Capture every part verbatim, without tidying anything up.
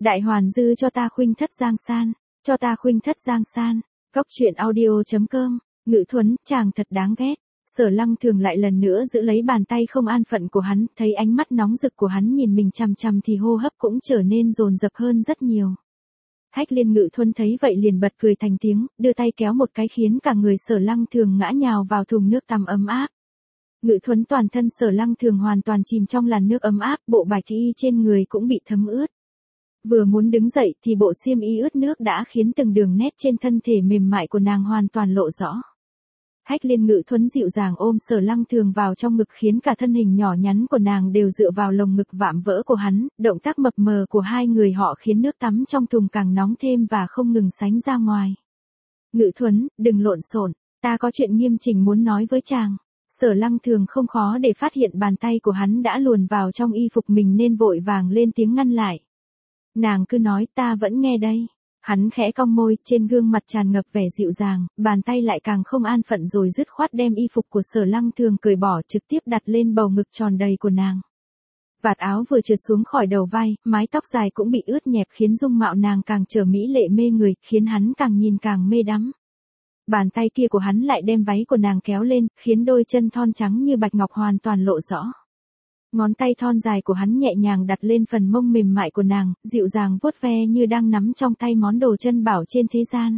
Đại hoàn dư cho ta khuynh thất giang san, cho ta khuynh thất giang san. Góc truyện audio chấm com. Ngự Thuấn, chàng thật đáng ghét. Sở Lăng Thường lại lần nữa giữ lấy bàn tay không an phận của hắn, thấy ánh mắt nóng rực của hắn nhìn mình chằm chằm thì hô hấp cũng trở nên dồn dập hơn rất nhiều. Hách Liên Ngự Thuấn thấy vậy liền bật cười thành tiếng, đưa tay kéo một cái khiến cả người Sở Lăng Thường ngã nhào vào thùng nước tắm ấm áp. Ngự Thuấn toàn thân Sở Lăng Thường hoàn toàn chìm trong làn nước ấm áp, bộ bạch y trên người cũng bị thấm ướt. Vừa muốn đứng dậy thì bộ xiêm y ướt nước đã khiến từng đường nét trên thân thể mềm mại của nàng hoàn toàn lộ rõ. Hách Liên Ngự Thuấn dịu dàng ôm Sở Lăng Thường vào trong ngực khiến cả thân hình nhỏ nhắn của nàng đều dựa vào lồng ngực vạm vỡ của hắn, động tác mập mờ của hai người họ khiến nước tắm trong thùng càng nóng thêm và không ngừng sánh ra ngoài. Ngự Thuấn, đừng lộn xộn, ta có chuyện nghiêm chỉnh muốn nói với chàng. Sở Lăng Thường không khó để phát hiện bàn tay của hắn đã luồn vào trong y phục mình nên vội vàng lên tiếng ngăn lại. Nàng cứ nói, ta vẫn nghe đây. Hắn khẽ cong môi, trên gương mặt tràn ngập vẻ dịu dàng, bàn tay lại càng không an phận rồi dứt khoát đem y phục của Sở Lăng Thường cởi bỏ trực tiếp đặt lên bầu ngực tròn đầy của nàng. Vạt áo vừa trượt xuống khỏi đầu vai, mái tóc dài cũng bị ướt nhẹp khiến dung mạo nàng càng trở mỹ lệ mê người, khiến hắn càng nhìn càng mê đắm. Bàn tay kia của hắn lại đem váy của nàng kéo lên, khiến đôi chân thon trắng như bạch ngọc hoàn toàn lộ rõ. Ngón tay thon dài của hắn nhẹ nhàng đặt lên phần mông mềm mại của nàng, dịu dàng vuốt ve như đang nắm trong tay món đồ chân bảo trên thế gian.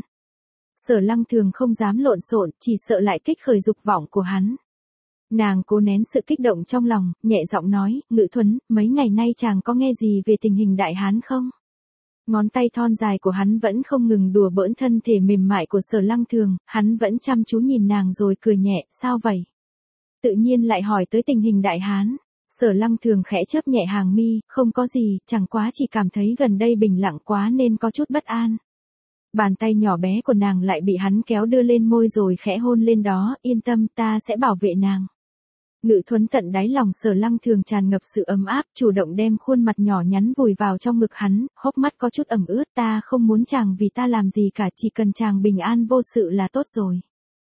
Sở Lăng Thường không dám lộn xộn, chỉ sợ lại kích khởi dục vọng của hắn. Nàng cố nén sự kích động trong lòng, nhẹ giọng nói, Ngự Thuấn, mấy ngày nay chàng có nghe gì về tình hình Đại Hán không? Ngón tay thon dài của hắn vẫn không ngừng đùa bỡn thân thể mềm mại của Sở Lăng Thường, hắn vẫn chăm chú nhìn nàng rồi cười nhẹ, sao vậy? Tự nhiên lại hỏi tới tình hình Đại Hán. Sở Lăng Thường khẽ chớp nhẹ hàng mi, không có gì, chẳng quá chỉ cảm thấy gần đây bình lặng quá nên có chút bất an. Bàn tay nhỏ bé của nàng lại bị hắn kéo đưa lên môi rồi khẽ hôn lên đó, yên tâm, ta sẽ bảo vệ nàng. Ngự Thuấn tận đáy lòng Sở Lăng Thường tràn ngập sự ấm áp, chủ động đem khuôn mặt nhỏ nhắn vùi vào trong ngực hắn, hốc mắt có chút ẩm ướt, ta không muốn chàng vì ta làm gì cả, chỉ cần chàng bình an vô sự là tốt rồi.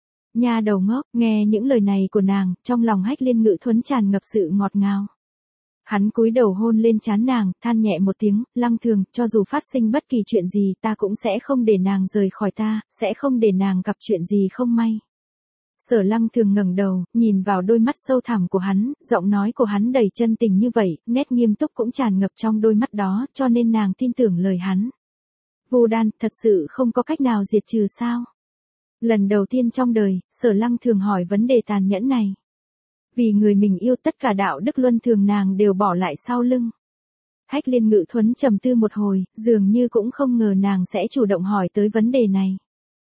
Nha đầu ngốc, nghe những lời này của nàng, trong lòng Hách Liên Ngự Thuấn tràn ngập sự ngọt ngào. Hắn cúi đầu hôn lên trán nàng, than nhẹ một tiếng, Lăng Thường, cho dù phát sinh bất kỳ chuyện gì ta cũng sẽ không để nàng rời khỏi ta, sẽ không để nàng gặp chuyện gì không may. Sở Lăng Thường ngẩng đầu, nhìn vào đôi mắt sâu thẳm của hắn, giọng nói của hắn đầy chân tình như vậy, nét nghiêm túc cũng tràn ngập trong đôi mắt đó, cho nên nàng tin tưởng lời hắn. Vô Đan, thật sự không có cách nào diệt trừ sao? Lần đầu tiên trong đời, Sở Lăng Thường hỏi vấn đề tàn nhẫn này. Vì người mình yêu tất cả đạo đức luân thường nàng đều bỏ lại sau lưng. Hách Liên Ngự Thuấn trầm tư một hồi, dường như cũng không ngờ nàng sẽ chủ động hỏi tới vấn đề này.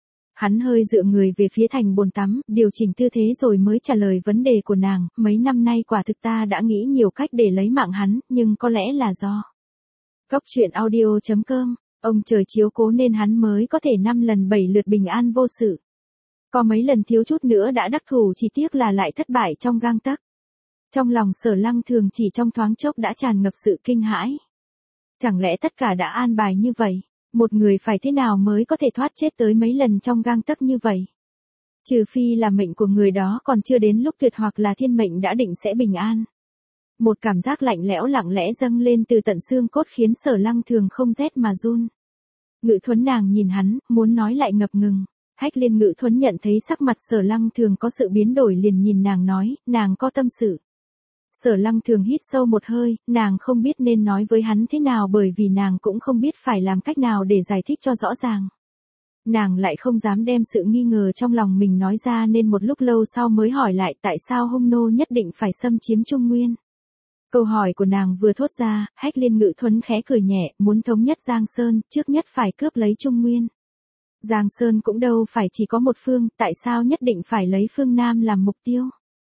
Hắn hơi dựa người về phía thành bồn tắm, điều chỉnh tư thế rồi mới trả lời vấn đề của nàng, mấy năm nay quả thực ta đã nghĩ nhiều cách để lấy mạng hắn, nhưng có lẽ là do. Góc truyện audio chấm com, ông trời chiếu cố nên hắn mới có thể năm lần bảy lượt bình an vô sự. Có mấy lần thiếu chút nữa đã đắc thủ chỉ tiếc là lại thất bại trong gang tấc. Trong lòng Sở Lăng Thường chỉ trong thoáng chốc đã tràn ngập sự kinh hãi. Chẳng lẽ tất cả đã an bài như vậy? Một người phải thế nào mới có thể thoát chết tới mấy lần trong gang tấc như vậy? Trừ phi là mệnh của người đó còn chưa đến lúc tuyệt hoặc là thiên mệnh đã định sẽ bình an. Một cảm giác lạnh lẽo lặng lẽ dâng lên từ tận xương cốt khiến Sở Lăng Thường không rét mà run. Ngự Thuấn nàng nhìn hắn, muốn nói lại ngập ngừng. Hách Liên Ngự Thuấn nhận thấy sắc mặt Sở Lăng Thường có sự biến đổi liền nhìn nàng nói, nàng có tâm sự. Sở Lăng Thường hít sâu một hơi, nàng không biết nên nói với hắn thế nào bởi vì nàng cũng không biết phải làm cách nào để giải thích cho rõ ràng. Nàng lại không dám đem sự nghi ngờ trong lòng mình nói ra nên một lúc lâu sau mới hỏi lại tại sao Hung Nô nhất định phải xâm chiếm Trung Nguyên. Câu hỏi của nàng vừa thốt ra, Hách Liên Ngự Thuấn khẽ cười nhẹ, muốn thống nhất Giang Sơn, trước nhất phải cướp lấy Trung Nguyên. Giang Sơn cũng đâu phải chỉ có một phương, tại sao nhất định phải lấy phương Nam làm mục tiêu?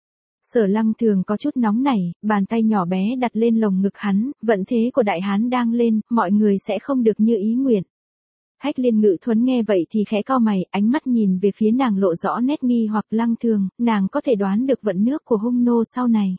Sở Lăng Thường có chút nóng nảy, bàn tay nhỏ bé đặt lên lồng ngực hắn, vận thế của Đại Hán đang lên, mọi người sẽ không được như ý nguyện. Hách Liên Ngự Thuấn nghe vậy thì khẽ cau mày, ánh mắt nhìn về phía nàng lộ rõ nét nghi hoặc. Lăng Thường, nàng có thể đoán được vận nước của Hung Nô sau này.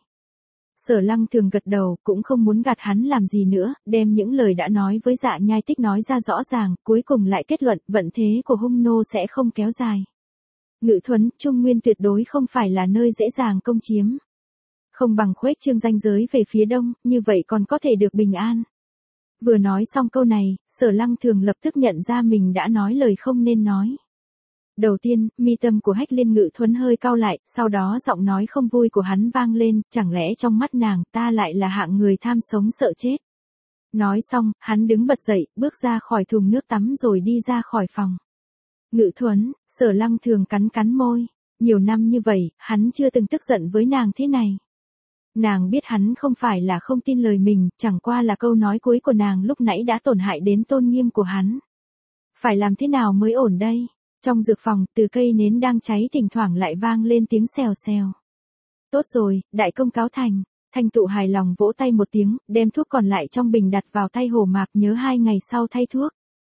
Sở Lăng Thường gật đầu, cũng không muốn gạt hắn làm gì nữa, đem những lời đã nói với Dạ Nhai Tích nói ra rõ ràng, cuối cùng lại kết luận vận thế của Hung Nô sẽ không kéo dài. Ngự Thuấn, Trung Nguyên tuyệt đối không phải là nơi dễ dàng công chiếm. Không bằng khuếch trương ranh giới về phía đông, như vậy còn có thể được bình an. Vừa nói xong câu này, Sở Lăng Thường lập tức nhận ra mình đã nói lời không nên nói. Đầu tiên, mi tâm của Hách Liên Ngự Thuấn hơi cau lại, sau đó giọng nói không vui của hắn vang lên, chẳng lẽ trong mắt nàng ta lại là hạng người tham sống sợ chết. Nói xong, hắn đứng bật dậy, bước ra khỏi thùng nước tắm rồi đi ra khỏi phòng. Ngự Thuấn, Sở Lăng Thường cắn cắn môi. Nhiều năm như vậy, hắn chưa từng tức giận với nàng thế này. Nàng biết hắn không phải là không tin lời mình, chẳng qua là câu nói cuối của nàng lúc nãy đã tổn hại đến tôn nghiêm của hắn. Phải làm thế nào mới ổn đây? Trong dược phòng, từ cây nến đang cháy thỉnh thoảng lại vang lên tiếng xèo xèo. Tốt rồi, đại công cáo thành. Thanh Tụ hài lòng vỗ tay một tiếng, đem thuốc còn lại trong bình đặt vào tay Hồ Mạc, nhớ hai ngày sau thay thuốc.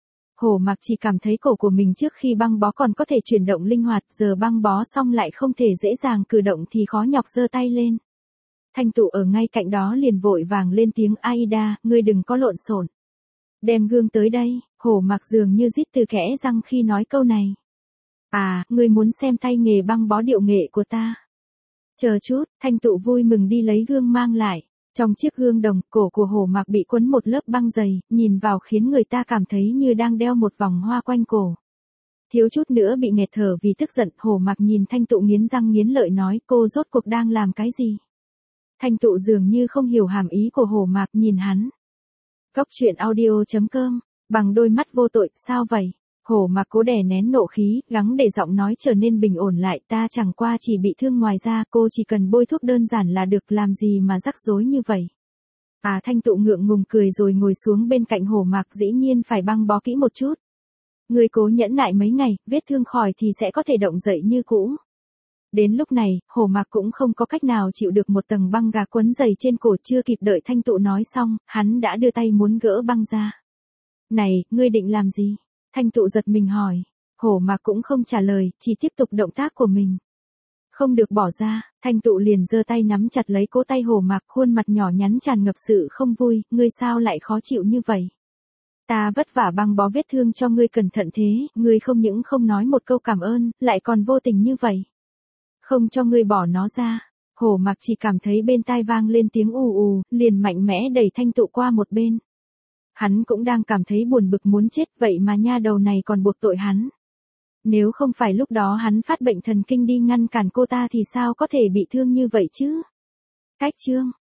Hồ Mạc chỉ cảm thấy cổ của mình trước khi băng bó còn có thể chuyển động linh hoạt, giờ băng bó xong lại không thể dễ dàng cử động thì khó nhọc giơ tay lên. Thanh Tụ ở ngay cạnh đó liền vội vàng lên tiếng, Aida, ngươi đừng có lộn xộn. Đem gương tới đây. Hồ Mạc dường như rít từ kẽ răng khi nói câu này. À, ngươi muốn xem tay nghề băng bó điệu nghệ của ta. Chờ chút, Thanh Tụ vui mừng đi lấy gương mang lại. Trong chiếc gương đồng, cổ của Hồ Mạc bị quấn một lớp băng dày, nhìn vào khiến người ta cảm thấy như đang đeo một vòng hoa quanh cổ. Thiếu chút nữa bị nghẹt thở vì tức giận, Hồ Mạc nhìn Thanh Tụ nghiến răng nghiến lợi nói, cô rốt cuộc đang làm cái gì? Thanh Tụ dường như không hiểu hàm ý của Hồ Mạc, nhìn hắn. Góc truyện audio chấm com, bằng đôi mắt vô tội, sao vậy? Hồ Mạc cố đè nén nộ khí, gắng để giọng nói trở nên bình ổn lại, ta chẳng qua chỉ bị thương ngoài ra, cô chỉ cần bôi thuốc đơn giản là được, làm gì mà rắc rối như vậy. À, Thanh Tụ ngượng ngùng cười rồi ngồi xuống bên cạnh Hồ Mạc, dĩ nhiên phải băng bó kỹ một chút. Người cố nhẫn nại mấy ngày, vết thương khỏi thì sẽ có thể động dậy như cũ. Đến lúc này, Hồ Mạc cũng không có cách nào chịu được một tầng băng gạc quấn dày trên cổ, chưa kịp đợi Thanh Tụ nói xong, hắn đã đưa tay muốn gỡ băng ra. Này, ngươi định làm gì? Thanh Tụ giật mình hỏi. Hồ Mạc cũng không trả lời, chỉ tiếp tục động tác của mình. Không được bỏ ra, Thanh Tụ liền giơ tay nắm chặt lấy cổ tay Hồ Mạc, khuôn mặt nhỏ nhắn tràn ngập sự không vui, ngươi sao lại khó chịu như vậy? Ta vất vả băng bó vết thương cho ngươi cẩn thận thế, ngươi không những không nói một câu cảm ơn, lại còn vô tình như vậy. Không cho ngươi bỏ nó ra. Hồ Mạc chỉ cảm thấy bên tai vang lên tiếng ù ù, liền mạnh mẽ đẩy Thanh Tụ qua một bên. Hắn cũng đang cảm thấy buồn bực muốn chết, vậy mà nha đầu này còn buộc tội hắn. Nếu không phải lúc đó hắn phát bệnh thần kinh đi ngăn cản cô ta thì sao có thể bị thương như vậy chứ? Cách chương